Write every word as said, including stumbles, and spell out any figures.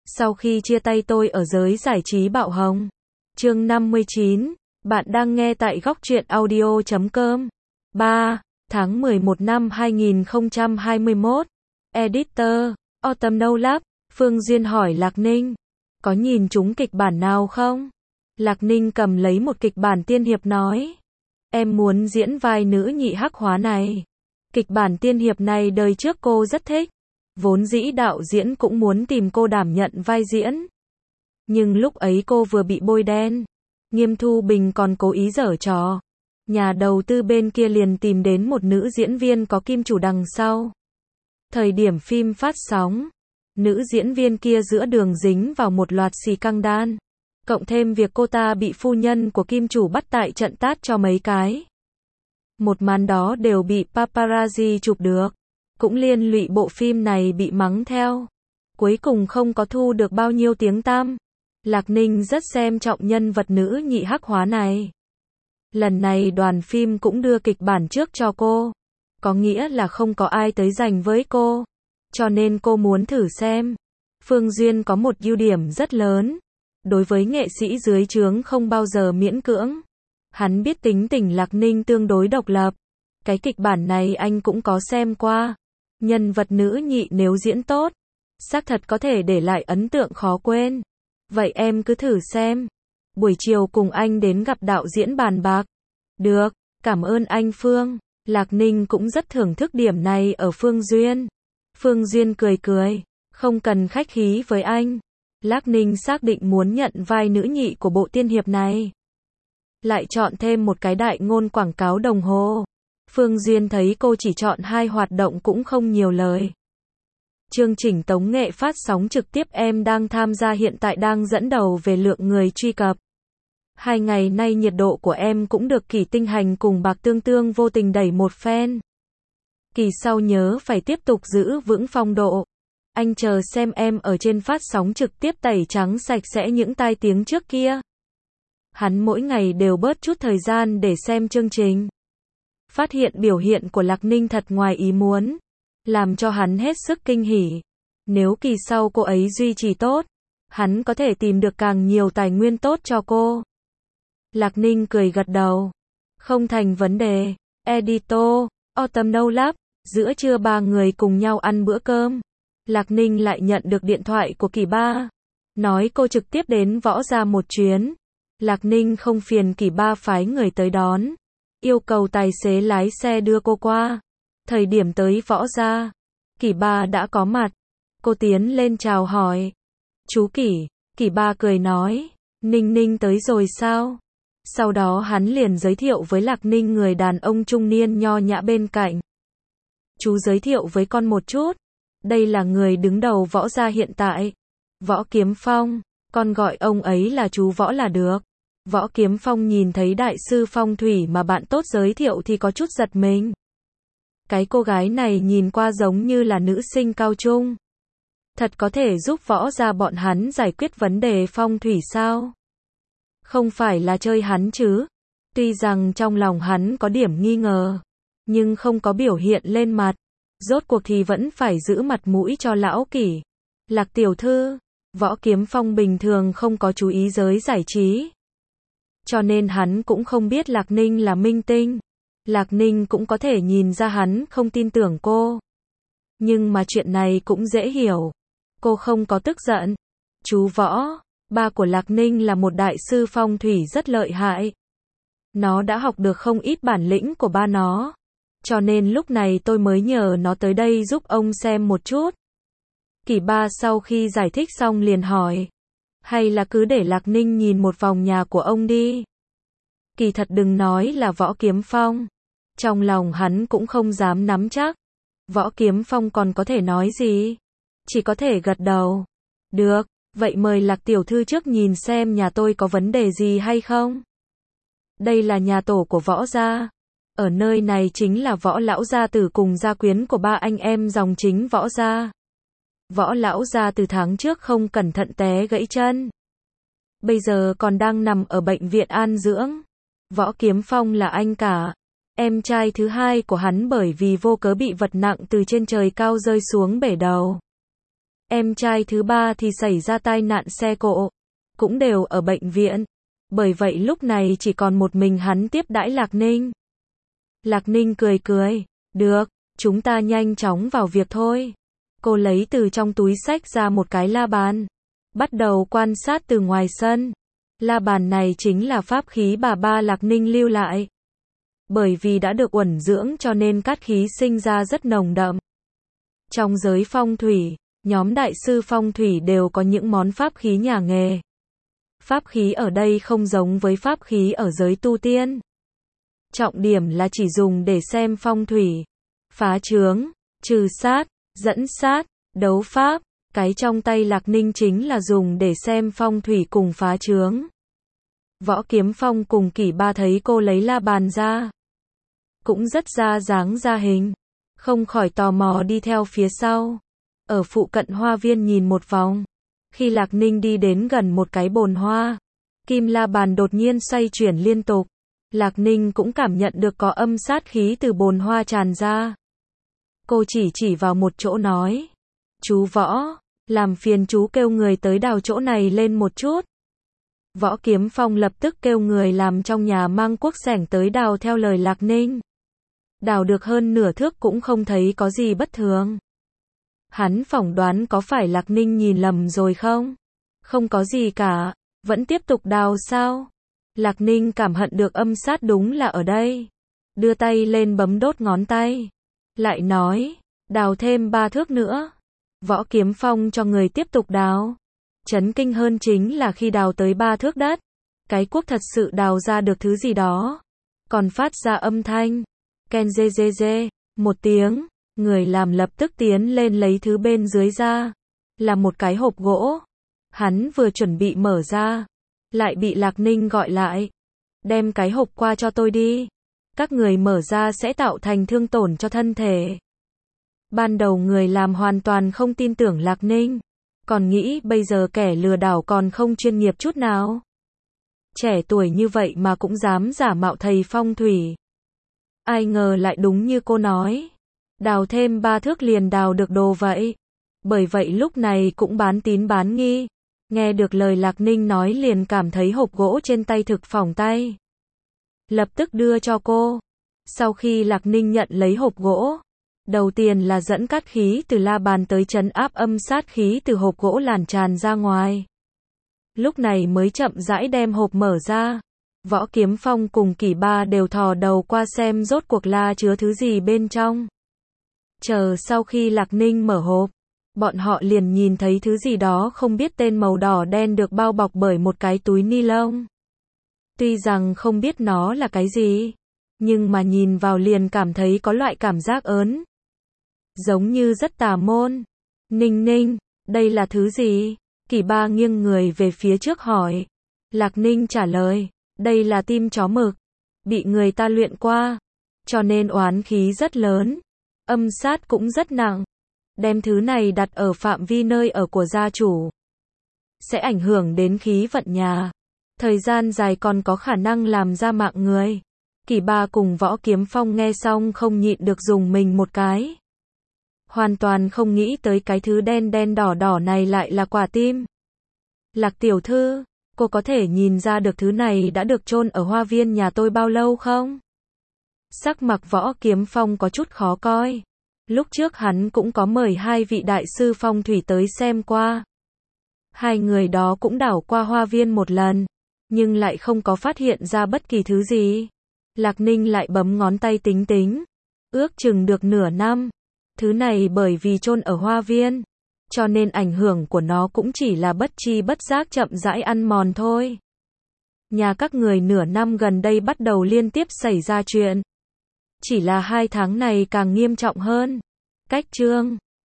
Sau khi chia tay tôi ở giới giải trí bạo hồng. Chương năm mươi chín. Bạn đang nghe tại góc truyện audio chấm com. ba. Tháng mười một năm hai nghìn không trăm hai mươi mốt. Editor, Autumn No Lab, Phương Duyên hỏi Lạc Ninh. Có nhìn trúng kịch bản nào không? Lạc Ninh cầm lấy một kịch bản tiên hiệp nói. Em muốn diễn vai nữ nhị hắc hóa này. Kịch bản tiên hiệp này đời trước cô rất thích. Vốn dĩ đạo diễn cũng muốn tìm cô đảm nhận vai diễn. Nhưng lúc ấy cô vừa bị bôi đen. Nghiêm Thu Bình còn cố ý giở trò. Nhà đầu tư bên kia liền tìm đến một nữ diễn viên có kim chủ đằng sau. Thời điểm phim phát sóng, nữ diễn viên kia giữa đường dính vào một loạt xì căng đan. Cộng thêm việc cô ta bị phu nhân của kim chủ bắt tại trận tát cho mấy cái. Một màn đó đều bị paparazzi chụp được. Cũng liên lụy bộ phim này bị mắng theo. Cuối cùng không có thu được bao nhiêu tiếng tăm. Lạc Ninh rất xem trọng nhân vật nữ nhị hắc hóa này. Lần này đoàn phim cũng đưa kịch bản trước cho cô. Có nghĩa là không có ai tới giành với cô. Cho nên cô muốn thử xem. Phương Duyên có một ưu điểm rất lớn. Đối với nghệ sĩ dưới trướng không bao giờ miễn cưỡng. Hắn biết tính tình Lạc Ninh tương đối độc lập. Cái kịch bản này anh cũng có xem qua. Nhân vật nữ nhị nếu diễn tốt, xác thật có thể để lại ấn tượng khó quên. Vậy em cứ thử xem. Buổi chiều cùng anh đến gặp đạo diễn bàn bạc. Được, cảm ơn anh Phương. Lạc Ninh cũng rất thưởng thức điểm này ở Phương Duyên. Phương Duyên cười cười, không cần khách khí với anh. Lạc Ninh xác định muốn nhận vai nữ nhị của bộ tiên hiệp này. Lại chọn thêm một cái đại ngôn quảng cáo đồng hồ. Phương Duyên thấy cô chỉ chọn hai hoạt động cũng không nhiều lời. Chương trình tống nghệ phát sóng trực tiếp em đang tham gia hiện tại đang dẫn đầu về lượng người truy cập. Hai ngày nay nhiệt độ của em cũng được Kỳ Tinh Hành cùng Bạc Tương Tương vô tình đẩy một phen. Kỳ sau nhớ phải tiếp tục giữ vững phong độ. Anh chờ xem em ở trên phát sóng trực tiếp tẩy trắng sạch sẽ những tai tiếng trước kia. Hắn mỗi ngày đều bớt chút thời gian để xem chương trình. Phát hiện biểu hiện của Lạc Ninh thật ngoài ý muốn. Làm cho hắn hết sức kinh hỉ. Nếu kỳ sau cô ấy duy trì tốt, hắn có thể tìm được càng nhiều tài nguyên tốt cho cô. Lạc Ninh cười gật đầu. Không thành vấn đề. Editor, Autumn No Lab, giữa trưa ba người cùng nhau ăn bữa cơm. Lạc Ninh lại nhận được điện thoại của Kỳ Ba. Nói cô trực tiếp đến Võ Gia một chuyến. Lạc Ninh không phiền Kỳ Ba phái người tới đón. Yêu cầu tài xế lái xe đưa cô qua. Thời điểm tới Võ Gia, Kỳ Ba đã có mặt. Cô tiến lên chào hỏi. Chú Kỳ, Kỳ Ba cười nói. Ninh Ninh tới rồi sao? Sau đó hắn liền giới thiệu với Lạc Ninh người đàn ông trung niên nho nhã bên cạnh. Chú giới thiệu với con một chút. Đây là người đứng đầu Võ Gia hiện tại. Võ Kiếm Phong. Con gọi ông ấy là chú Võ là được. Võ Kiếm Phong nhìn thấy đại sư phong thủy mà bạn tốt giới thiệu thì có chút giật mình. Cái cô gái này nhìn qua giống như là nữ sinh cao trung. Thật có thể giúp Võ Gia bọn hắn giải quyết vấn đề phong thủy sao? Không phải là chơi hắn chứ? Tuy rằng trong lòng hắn có điểm nghi ngờ, nhưng không có biểu hiện lên mặt. Rốt cuộc thì vẫn phải giữ mặt mũi cho lão Kỳ. Lạc tiểu thư, Võ Kiếm Phong bình thường không có chú ý giới giải trí. Cho nên hắn cũng không biết Lạc Ninh là minh tinh. Lạc Ninh cũng có thể nhìn ra hắn không tin tưởng cô. Nhưng mà chuyện này cũng dễ hiểu. Cô không có tức giận. Chú Võ, ba của Lạc Ninh là một đại sư phong thủy rất lợi hại. Nó đã học được không ít bản lĩnh của ba nó. Cho nên lúc này tôi mới nhờ nó tới đây giúp ông xem một chút. Kỳ Ba sau khi giải thích xong liền hỏi. Hay là cứ để Lạc Ninh nhìn một vòng nhà của ông đi. Kỳ thật đừng nói là Võ Kiếm Phong. Trong lòng hắn cũng không dám nắm chắc. Võ Kiếm Phong còn có thể nói gì? Chỉ có thể gật đầu. Được, vậy mời Lạc tiểu thư trước nhìn xem nhà tôi có vấn đề gì hay không? Đây là nhà tổ của Võ Gia. Ở nơi này chính là Võ Lão Gia Tử cùng gia quyến của ba anh em dòng chính Võ Gia. Võ Lão Gia từ tháng trước không cẩn thận té gãy chân. Bây giờ còn đang nằm ở bệnh viện an dưỡng. Võ Kiếm Phong là anh cả. Em trai thứ hai của hắn bởi vì vô cớ bị vật nặng từ trên trời cao rơi xuống bể đầu. Em trai thứ ba thì xảy ra tai nạn xe cộ, cũng đều ở bệnh viện. Bởi vậy lúc này chỉ còn một mình hắn tiếp đãi Lạc Ninh. Lạc Ninh cười cười, được, chúng ta nhanh chóng vào việc thôi. Cô lấy từ trong túi xách ra một cái la bàn, bắt đầu quan sát từ ngoài sân. La bàn này chính là pháp khí bà ba Lạc Ninh lưu lại. Bởi vì đã được uẩn dưỡng cho nên cát khí sinh ra rất nồng đậm. Trong giới phong thủy, nhóm đại sư phong thủy đều có những món pháp khí nhà nghề. Pháp khí ở đây không giống với pháp khí ở giới tu tiên. Trọng điểm là chỉ dùng để xem phong thủy, phá chướng, trừ sát, dẫn sát, đấu pháp. Cái trong tay Lạc Ninh chính là dùng để xem phong thủy cùng phá chướng. Võ Kiếm Phong cùng Kỷ Ba thấy cô lấy la bàn ra, cũng rất ra dáng ra hình, không khỏi tò mò đi theo phía sau. Ở phụ cận hoa viên nhìn một vòng. Khi Lạc Ninh đi đến gần một cái bồn hoa, kim la bàn đột nhiên xoay chuyển liên tục. Lạc Ninh cũng cảm nhận được có âm sát khí từ bồn hoa tràn ra. Cô chỉ chỉ vào một chỗ nói, chú Võ, làm phiền chú kêu người tới đào chỗ này lên một chút. Võ Kiếm Phong lập tức kêu người làm trong nhà mang cuốc xẻng tới đào theo lời Lạc Ninh. Đào được hơn nửa thước cũng không thấy có gì bất thường. Hắn phỏng đoán có phải Lạc Ninh nhìn lầm rồi không? Không có gì cả, vẫn tiếp tục đào sao? Lạc Ninh cảm hận được âm sát đúng là ở đây. Đưa tay lên bấm đốt ngón tay. Lại nói, đào thêm ba thước nữa. Võ Kiếm Phong cho người tiếp tục đào. Chấn kinh hơn chính là khi đào tới ba thước đất, cái cuốc thật sự đào ra được thứ gì đó. Còn phát ra âm thanh. Ken dê dê dê, một tiếng. Người làm lập tức tiến lên lấy thứ bên dưới ra. Là một cái hộp gỗ. Hắn vừa chuẩn bị mở ra, lại bị Lạc Ninh gọi lại. Đem cái hộp qua cho tôi đi. Các người mở ra sẽ tạo thành thương tổn cho thân thể. Ban đầu người làm hoàn toàn không tin tưởng Lạc Ninh. Còn nghĩ bây giờ kẻ lừa đảo còn không chuyên nghiệp chút nào. Trẻ tuổi như vậy mà cũng dám giả mạo thầy phong thủy. Ai ngờ lại đúng như cô nói. Đào thêm ba thước liền đào được đồ vậy. Bởi vậy lúc này cũng bán tín bán nghi. Nghe được lời Lạc Ninh nói liền cảm thấy hộp gỗ trên tay thực phỏng tay. Lập tức đưa cho cô. Sau khi Lạc Ninh nhận lấy hộp gỗ, đầu tiên là dẫn cát khí từ la bàn tới trấn áp âm sát khí từ hộp gỗ lan tràn ra ngoài. Lúc này mới chậm rãi đem hộp mở ra. Võ Kiếm Phong cùng Kỷ Ba đều thò đầu qua xem rốt cuộc la chứa thứ gì bên trong. Chờ sau khi Lạc Ninh mở hộp, bọn họ liền nhìn thấy thứ gì đó không biết tên màu đỏ đen được bao bọc bởi một cái túi ni lông. Tuy rằng không biết nó là cái gì, nhưng mà nhìn vào liền cảm thấy có loại cảm giác ớn. Giống như rất tà môn. Ninh Ninh, đây là thứ gì? Kỷ Ba nghiêng người về phía trước hỏi. Lạc Ninh trả lời, đây là tim chó mực. Bị người ta luyện qua, cho nên oán khí rất lớn. Âm sát cũng rất nặng. Đem thứ này đặt ở phạm vi nơi ở của gia chủ, sẽ ảnh hưởng đến khí vận nhà. Thời gian dài còn có khả năng làm ra mạng người. Kỷ Ba cùng Võ Kiếm Phong nghe xong không nhịn được dùng mình một cái. Hoàn toàn không nghĩ tới cái thứ đen đen đỏ đỏ này lại là quả tim. Lạc tiểu thư, cô có thể nhìn ra được thứ này đã được chôn ở hoa viên nhà tôi bao lâu không? Sắc mặt Võ Kiếm Phong có chút khó coi. Lúc trước hắn cũng có mời hai vị đại sư phong thủy tới xem qua. Hai người đó cũng đảo qua hoa viên một lần, nhưng lại không có phát hiện ra bất kỳ thứ gì. Lạc Ninh lại bấm ngón tay tính tính. Ước chừng được nửa năm. Thứ này bởi vì chôn ở hoa viên, cho nên ảnh hưởng của nó cũng chỉ là bất chi bất giác chậm rãi ăn mòn thôi. Nhà các người nửa năm gần đây bắt đầu liên tiếp xảy ra chuyện. Chỉ là hai tháng này càng nghiêm trọng hơn. Cách chương